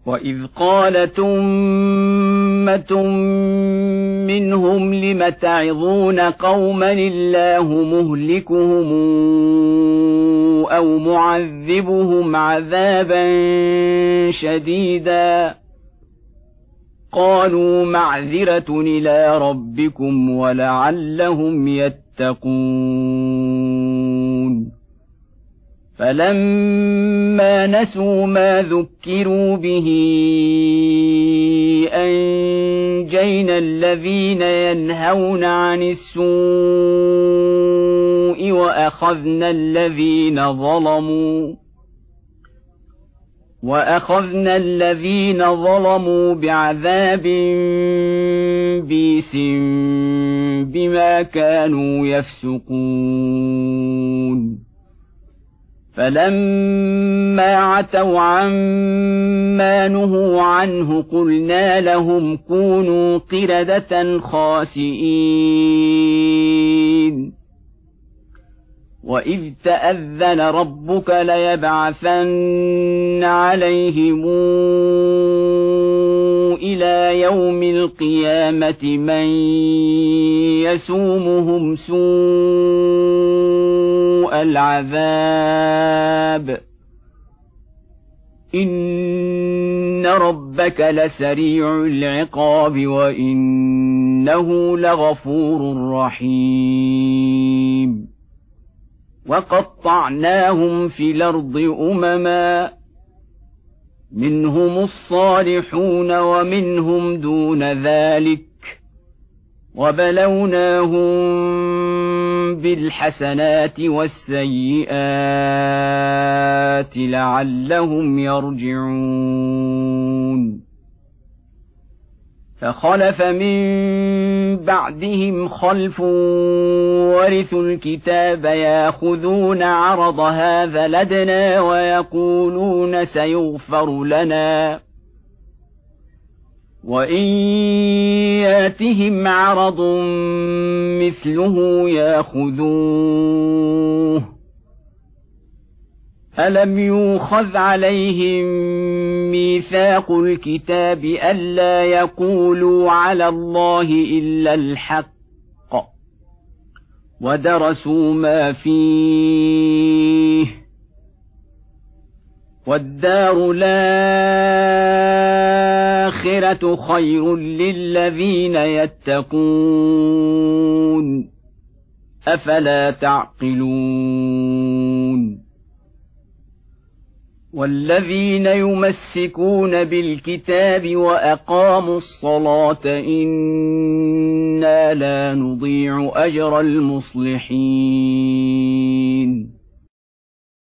وإذ قالت أمة منهم لم تعظون قوما الله مهلكهم أو معذبهم عذابا شديدا قالوا معذرة إلى ربكم ولعلهم يتقون فلما نسوا ما ذكروا به أنجينا الذين ينهون عن السوء وأخذنا الذين ظلموا بعذاب بئيس بما كانوا يفسقون فلما عتوا عما نهوا عنه قلنا لهم كونوا قردة خاسئين وإذ تأذن ربك ليبعثن عليهم إلى يوم القيامة من يسومهم سوء العذاب إن ربك لسريع العقاب وإنه لغفور رحيم وقطعناهم في الأرض أمما منهم الصالحون ومنهم دون ذلك وبلوناهم بالحسنات والسيئات لعلهم يرجعون فخلف من بعدهم خلف ورثوا الكتاب ياخذون عرض هذا الأدنى ويقولون سيغفر لنا وإن ياتهم عرض مثله ياخذوه ألم يؤخذ عليهم ميثاق الكتاب ألا يقولوا على الله إلا الحق ودرسوا ما فيه والدار الآخرة خير للذين يتقون أفلا تعقلون والذين يمسكون بالكتاب وأقاموا الصلاة إنا لا نضيع أجر المصلحين